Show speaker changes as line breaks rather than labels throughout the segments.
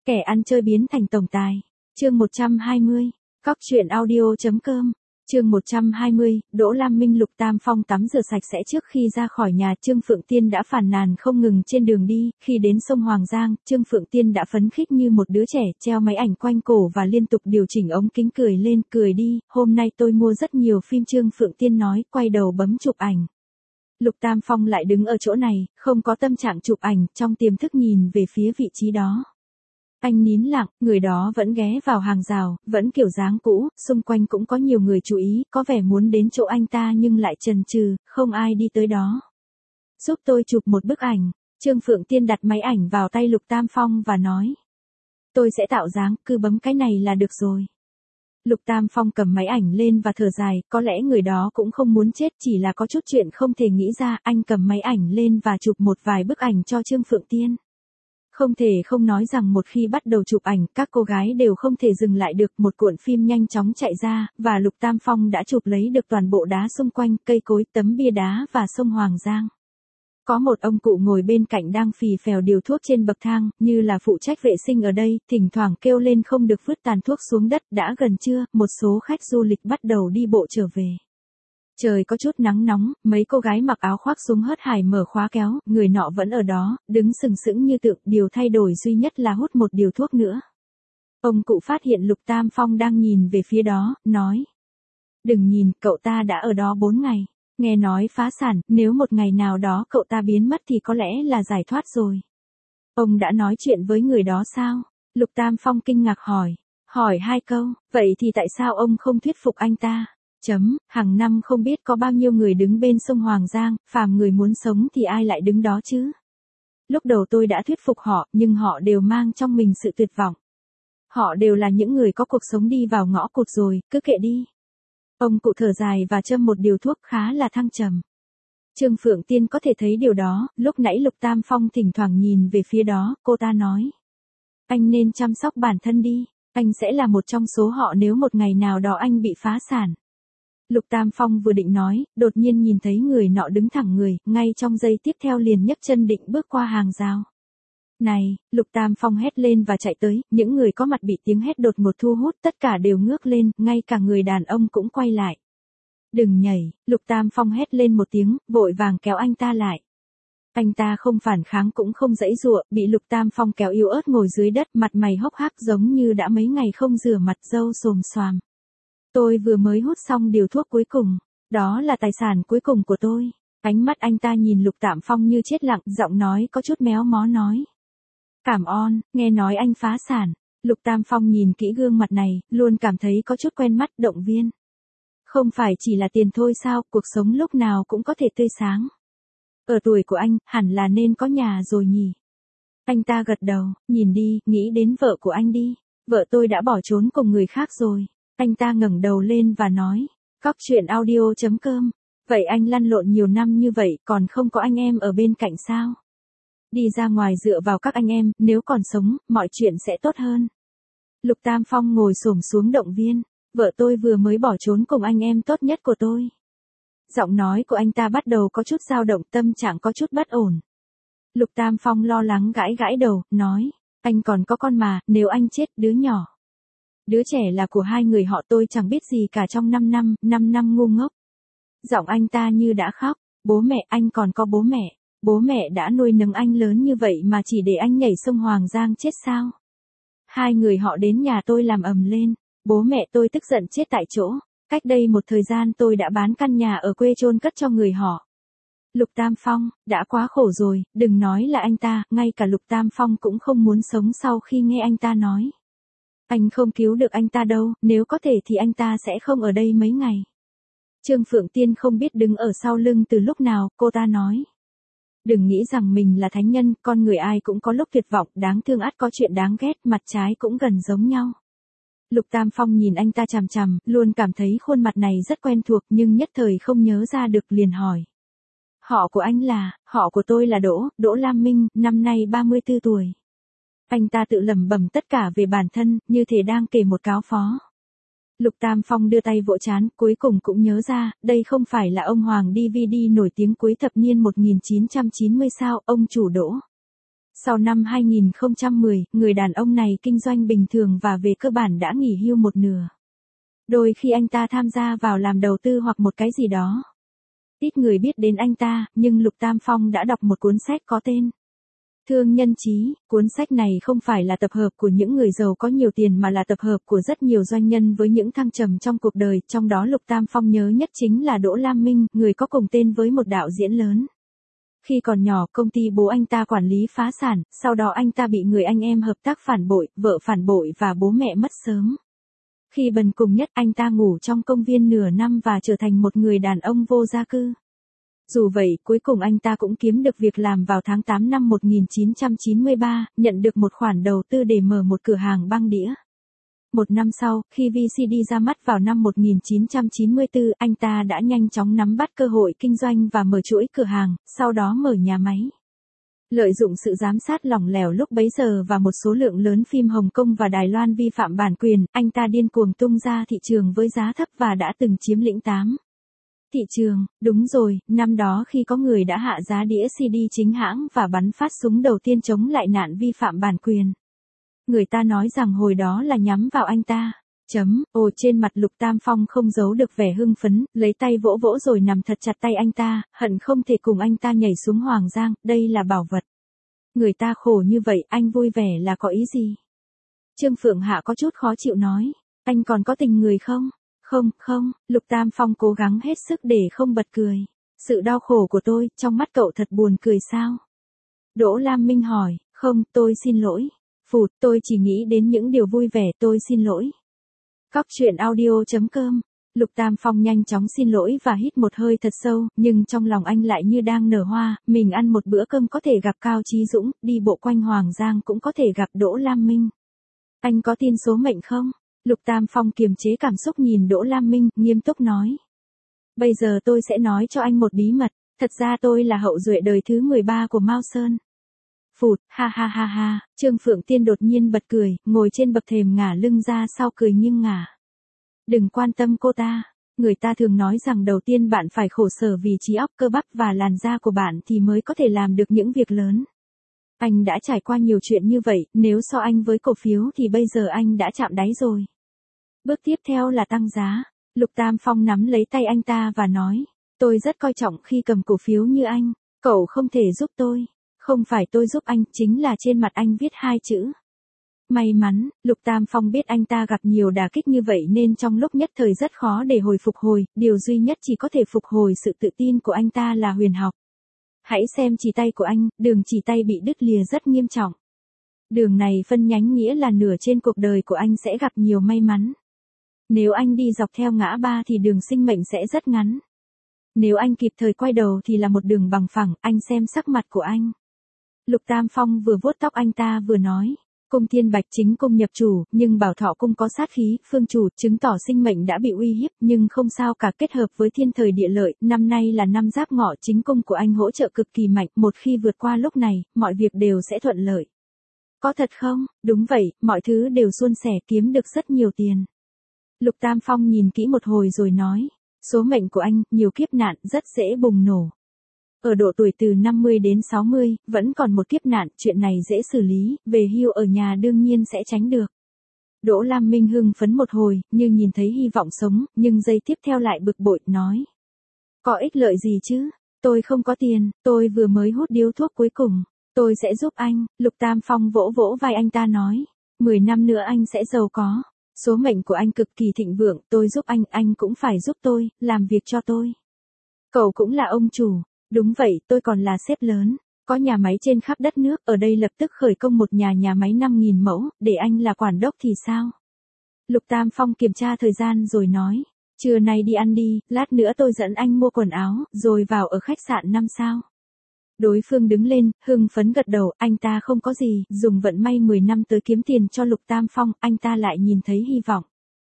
Kẻ ăn chơi biến thành tổng tài. Chương 120. Cóc truyện audio.com. Chương 120, Đỗ Lam Minh Lục Tam Phong tắm rửa sạch sẽ trước khi ra khỏi nhà. Trương Phượng Tiên đã phàn nàn không ngừng trên đường đi. Khi đến sông Hoàng Giang, Trương Phượng Tiên đã phấn khích như một đứa trẻ, treo máy ảnh quanh cổ và liên tục điều chỉnh ống kính cười lên, cười đi, hôm nay tôi mua rất nhiều phim. Trương Phượng Tiên nói, quay đầu bấm chụp ảnh. Lục Tam Phong lại đứng ở chỗ này, không có tâm trạng chụp ảnh, trong tiềm thức nhìn về phía vị trí đó. Anh nín lặng, người đó vẫn ghé vào hàng rào, vẫn kiểu dáng cũ, xung quanh cũng có nhiều người chú ý, có vẻ muốn đến chỗ anh ta nhưng lại chần chừ, không ai đi tới đó. Giúp tôi chụp một bức ảnh. Trương Phượng Tiên đặt máy ảnh vào tay Lục Tam Phong và nói. Tôi sẽ tạo dáng, cứ bấm cái này là được rồi. Lục Tam Phong cầm máy ảnh lên và thở dài, có lẽ người đó cũng không muốn chết, chỉ là có chút chuyện không thể nghĩ ra. Anh cầm máy ảnh lên và chụp một vài bức ảnh cho Trương Phượng Tiên. Không thể không nói rằng một khi bắt đầu chụp ảnh, các cô gái đều không thể dừng lại được. Một cuộn phim nhanh chóng chạy ra, và Lục Tam Phong đã chụp lấy được toàn bộ đá xung quanh, cây cối, tấm bia đá và sông Hoàng Giang. Có một ông cụ ngồi bên cạnh đang phì phèo điều thuốc trên bậc thang, như là phụ trách vệ sinh ở đây, thỉnh thoảng kêu lên không được vứt tàn thuốc xuống đất. Đã gần trưa, một số khách du lịch bắt đầu đi bộ trở về. Trời có chút nắng nóng, mấy cô gái mặc áo khoác xuống hớt hải mở khóa kéo, người nọ vẫn ở đó, đứng sừng sững như tượng, điều thay đổi duy nhất là hút một điều thuốc nữa. Ông cụ phát hiện Lục Tam Phong đang nhìn về phía đó, nói. Đừng nhìn, cậu ta đã ở đó 4 ngày. Nghe nói phá sản, nếu một ngày nào đó cậu ta biến mất thì có lẽ là giải thoát rồi. Ông đã nói chuyện với người đó sao? Lục Tam Phong kinh ngạc hỏi. Hỏi 2 câu, vậy thì tại sao ông không thuyết phục anh ta? Hàng năm không biết có bao nhiêu người đứng bên sông Hoàng Giang, phàm người muốn sống thì ai lại đứng đó chứ? Lúc đầu tôi đã thuyết phục họ, nhưng họ đều mang trong mình sự tuyệt vọng. Họ đều là những người có cuộc sống đi vào ngõ cụt rồi, cứ kệ đi. Ông cụ thở dài và châm một điều thuốc khá là thăng trầm. Trương Phượng Tiên có thể thấy điều đó, lúc nãy Lục Tam Phong thỉnh thoảng nhìn về phía đó, cô ta nói. Anh nên chăm sóc bản thân đi, anh sẽ là một trong số họ nếu một ngày nào đó anh bị phá sản. Lục Tam Phong vừa định nói, đột nhiên nhìn thấy người nọ đứng thẳng người, ngay trong giây tiếp theo liền nhấc chân định bước qua hàng rào. Này, Lục Tam Phong hét lên và chạy tới, những người có mặt bị tiếng hét đột ngột thu hút, tất cả đều ngước lên, ngay cả người đàn ông cũng quay lại. Đừng nhảy, Lục Tam Phong hét lên một tiếng, vội vàng kéo anh ta lại. Anh ta không phản kháng cũng không giãy giụa, bị Lục Tam Phong kéo yếu ớt ngồi dưới đất, mặt mày hốc hác giống như đã mấy ngày không rửa mặt, râu xồm xoàm. Tôi vừa mới hút xong điều thuốc cuối cùng, đó là tài sản cuối cùng của tôi. Ánh mắt anh ta nhìn Lục Tam Phong như chết lặng, giọng nói có chút méo mó nói. Cảm ơn, nghe nói anh phá sản. Lục Tam Phong nhìn kỹ gương mặt này, luôn cảm thấy có chút quen mắt, động viên. Không phải chỉ là tiền thôi sao, cuộc sống lúc nào cũng có thể tươi sáng. Ở tuổi của anh, hẳn là nên có nhà rồi nhỉ. Anh ta gật đầu, nhìn đi, nghĩ đến vợ của anh đi. Vợ tôi đã bỏ trốn cùng người khác rồi. Anh ta ngẩng đầu lên và nói. Cóc truyện audio.com. Vậy anh lăn lộn nhiều năm như vậy, còn không có anh em ở bên cạnh sao? Đi ra ngoài dựa vào các anh em, nếu còn sống, mọi chuyện sẽ tốt hơn. Lục Tam Phong ngồi xổm xuống động viên. Vợ tôi vừa mới bỏ trốn cùng anh em tốt nhất của tôi. Giọng nói của anh ta bắt đầu có chút dao động, tâm trạng có chút bất ổn. Lục Tam Phong lo lắng gãi gãi đầu, nói. Anh còn có con mà, nếu anh chết, đứa nhỏ. Đứa trẻ là của 2 người họ, tôi chẳng biết gì cả trong 5 năm ngu ngốc. Giọng anh ta như đã khóc. Bố mẹ, anh còn có bố mẹ. Bố mẹ đã nuôi nấng anh lớn như vậy mà chỉ để anh nhảy sông Hoàng Giang chết sao? 2 người họ đến nhà tôi làm ầm lên. Bố mẹ tôi tức giận chết tại chỗ. Cách đây một thời gian tôi đã bán căn nhà ở quê chôn cất cho người họ. Lục Tam Phong, đã quá khổ rồi, đừng nói là anh ta, ngay cả Lục Tam Phong cũng không muốn sống sau khi nghe anh ta nói. Anh không cứu được anh ta đâu, nếu có thể thì anh ta sẽ không ở đây mấy ngày. Trương Phượng Tiên không biết đứng ở sau lưng từ lúc nào, cô ta nói. Đừng nghĩ rằng mình là thánh nhân, con người ai cũng có lúc tuyệt vọng, đáng thương ắt có chuyện đáng ghét, mặt trái cũng gần giống nhau. Lục Tam Phong nhìn anh ta chằm chằm, luôn cảm thấy khuôn mặt này rất quen thuộc nhưng nhất thời không nhớ ra được liền hỏi. Họ của anh là, họ của tôi là Đỗ Lam Minh, năm nay 34 tuổi. Anh ta tự lẩm bẩm tất cả về bản thân, như thể đang kể một cáo phó. Lục Tam Phong đưa tay vỗ trán, cuối cùng cũng nhớ ra, đây không phải là ông Hoàng DVD nổi tiếng cuối thập niên 1990 sao, ông chủ Đỗ. Sau năm 2010, người đàn ông này kinh doanh bình thường và về cơ bản đã nghỉ hưu một nửa. Đôi khi anh ta tham gia vào làm đầu tư hoặc một cái gì đó. Ít người biết đến anh ta, nhưng Lục Tam Phong đã đọc một cuốn sách có tên Thương Nhân Chí. Cuốn sách này không phải là tập hợp của những người giàu có nhiều tiền mà là tập hợp của rất nhiều doanh nhân với những thăng trầm trong cuộc đời, trong đó Lục Tam Phong nhớ nhất chính là Đỗ Lam Minh, người có cùng tên với một đạo diễn lớn. Khi còn nhỏ, công ty bố anh ta quản lý phá sản, sau đó anh ta bị người anh em hợp tác phản bội, vợ phản bội và bố mẹ mất sớm. Khi bần cùng nhất, anh ta ngủ trong công viên nửa năm và trở thành một người đàn ông vô gia cư. Dù vậy, cuối cùng anh ta cũng kiếm được việc làm vào tháng 8 năm 1993, nhận được một khoản đầu tư để mở một cửa hàng băng đĩa. Một năm sau, khi VCD ra mắt vào năm 1994, anh ta đã nhanh chóng nắm bắt cơ hội kinh doanh và mở chuỗi cửa hàng, sau đó mở nhà máy. Lợi dụng sự giám sát lỏng lẻo lúc bấy giờ và một số lượng lớn phim Hồng Kông và Đài Loan vi phạm bản quyền, anh ta điên cuồng tung ra thị trường với giá thấp và đã từng chiếm lĩnh 8 thị trường. Đúng rồi, năm đó khi có người đã hạ giá đĩa CD chính hãng và bắn phát súng đầu tiên chống lại nạn vi phạm bản quyền. Người ta nói rằng hồi đó là nhắm vào anh ta. Trên mặt Lục Tam Phong không giấu được vẻ hưng phấn, lấy tay vỗ vỗ rồi nằm thật chặt tay anh ta, hận không thể cùng anh ta nhảy xuống Hoàng Giang, đây là bảo vật. Người ta khổ như vậy, anh vui vẻ là có ý gì? Trương Phượng Hạ có chút khó chịu nói, anh còn có tình người không? Không, Lục Tam Phong cố gắng hết sức để không bật cười. Sự đau khổ của tôi, trong mắt cậu thật buồn cười sao? Đỗ Lam Minh hỏi, không, tôi xin lỗi. Phụt, tôi chỉ nghĩ đến những điều vui vẻ, tôi xin lỗi. Cóc truyện audio.com. Lục Tam Phong nhanh chóng xin lỗi và hít một hơi thật sâu, nhưng trong lòng anh lại như đang nở hoa, mình ăn một bữa cơm có thể gặp Cao Chí Dũng, đi bộ quanh Hoàng Giang cũng có thể gặp Đỗ Lam Minh. Anh có tin số mệnh không? Lục Tam Phong kiềm chế cảm xúc nhìn Đỗ Lam Minh, nghiêm túc nói. Bây giờ tôi sẽ nói cho anh một bí mật, thật ra tôi là hậu duệ đời thứ 13 của Mao Sơn. Phụt, ha, Trương Phượng Tiên đột nhiên bật cười, ngồi trên bậc thềm ngả lưng ra sau cười nghiêng ngả. Đừng quan tâm cô ta, người ta thường nói rằng đầu tiên bạn phải khổ sở vì trí óc cơ bắp và làn da của bạn thì mới có thể làm được những việc lớn. Anh đã trải qua nhiều chuyện như vậy, nếu so anh với cổ phiếu thì bây giờ anh đã chạm đáy rồi. Bước tiếp theo là tăng giá. Lục Tam Phong nắm lấy tay anh ta và nói, tôi rất coi trọng khi cầm cổ phiếu như anh, cậu không thể giúp tôi. Không phải tôi giúp anh, chính là trên mặt anh viết 2 chữ. May mắn, Lục Tam Phong biết anh ta gặp nhiều đả kích như vậy nên trong lúc nhất thời rất khó để phục hồi, điều duy nhất chỉ có thể phục hồi sự tự tin của anh ta là huyền học. Hãy xem chỉ tay của anh, đường chỉ tay bị đứt lìa rất nghiêm trọng. Đường này phân nhánh nghĩa là nửa trên cuộc đời của anh sẽ gặp nhiều may mắn. Nếu anh đi dọc theo ngã ba thì đường sinh mệnh sẽ rất ngắn. Nếu anh kịp thời quay đầu thì là một đường bằng phẳng, anh xem sắc mặt của anh. Lục Tam Phong vừa vuốt tóc anh ta vừa nói, cung thiên bạch chính cung nhập chủ, nhưng bảo thọ cung có sát khí, phương chủ, chứng tỏ sinh mệnh đã bị uy hiếp, nhưng không sao cả, kết hợp với thiên thời địa lợi, năm nay là năm Giáp Ngọ, chính cung của anh hỗ trợ cực kỳ mạnh, một khi vượt qua lúc này, mọi việc đều sẽ thuận lợi. Có thật không? Đúng vậy, mọi thứ đều suôn sẻ, kiếm được rất nhiều tiền. Lục Tam Phong nhìn kỹ một hồi rồi nói, số mệnh của anh, nhiều kiếp nạn, rất dễ bùng nổ. Ở độ tuổi từ 50 đến 60, vẫn còn một kiếp nạn, chuyện này dễ xử lý, về hưu ở nhà đương nhiên sẽ tránh được. Đỗ Lam Minh hưng phấn một hồi, như nhìn thấy hy vọng sống, nhưng giây tiếp theo lại bực bội, nói. Có ích lợi gì chứ? Tôi không có tiền, tôi vừa mới hút điếu thuốc cuối cùng. Tôi sẽ giúp anh, Lục Tam Phong vỗ vỗ vai anh ta nói. 10 năm nữa anh sẽ giàu có. Số mệnh của anh cực kỳ thịnh vượng, tôi giúp anh cũng phải giúp tôi, làm việc cho tôi. Cậu cũng là ông chủ. Đúng vậy, tôi còn là sếp lớn, có nhà máy trên khắp đất nước, ở đây lập tức khởi công một nhà máy 5.000 mẫu, để anh là quản đốc thì sao? Lục Tam Phong kiểm tra thời gian rồi nói, trưa nay đi ăn đi, lát nữa tôi dẫn anh mua quần áo, rồi vào ở khách sạn 5 sao. Đối phương đứng lên, hưng phấn gật đầu, anh ta không có gì, dùng vận may 10 năm tới kiếm tiền cho Lục Tam Phong, anh ta lại nhìn thấy hy vọng.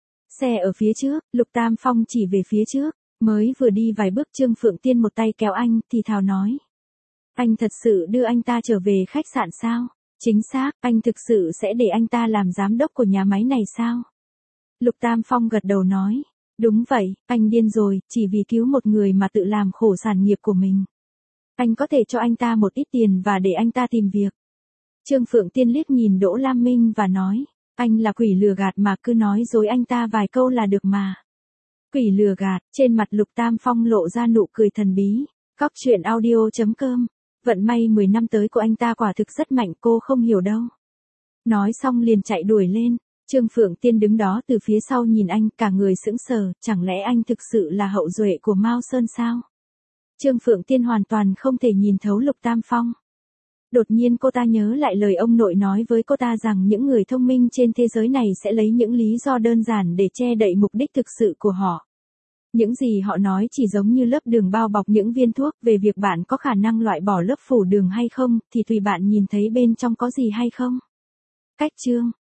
Xe ở phía trước, Lục Tam Phong chỉ về phía trước. Mới vừa đi vài bước Trương Phượng Tiên một tay kéo anh, thì thào nói. Anh thật sự đưa anh ta trở về khách sạn sao? Chính xác, anh thực sự sẽ để anh ta làm giám đốc của nhà máy này sao? Lục Tam Phong gật đầu nói. Đúng vậy, anh điên rồi, chỉ vì cứu một người mà tự làm khổ sản nghiệp của mình. Anh có thể cho anh ta một ít tiền và để anh ta tìm việc. Trương Phượng Tiên liếc nhìn Đỗ Lam Minh và nói, anh là quỷ lừa gạt mà cứ nói dối anh ta vài câu là được mà. Quỷ lừa gạt, trên mặt Lục Tam Phong lộ ra nụ cười thần bí. Cóc truyện audio.com. Vận may 10 năm tới của anh ta quả thực rất mạnh, cô không hiểu đâu. Nói xong liền chạy đuổi lên. Trương Phượng Tiên đứng đó từ phía sau nhìn anh, cả người sững sờ, chẳng lẽ anh thực sự là hậu duệ của Mao Sơn sao? Trương Phượng Tiên hoàn toàn không thể nhìn thấu Lục Tam Phong. Đột nhiên cô ta nhớ lại lời ông nội nói với cô ta rằng những người thông minh trên thế giới này sẽ lấy những lý do đơn giản để che đậy mục đích thực sự của họ. Những gì họ nói chỉ giống như lớp đường bao bọc những viên thuốc, về việc bạn có khả năng loại bỏ lớp phủ đường hay không, thì tùy bạn nhìn thấy bên trong có gì hay không. Cách chương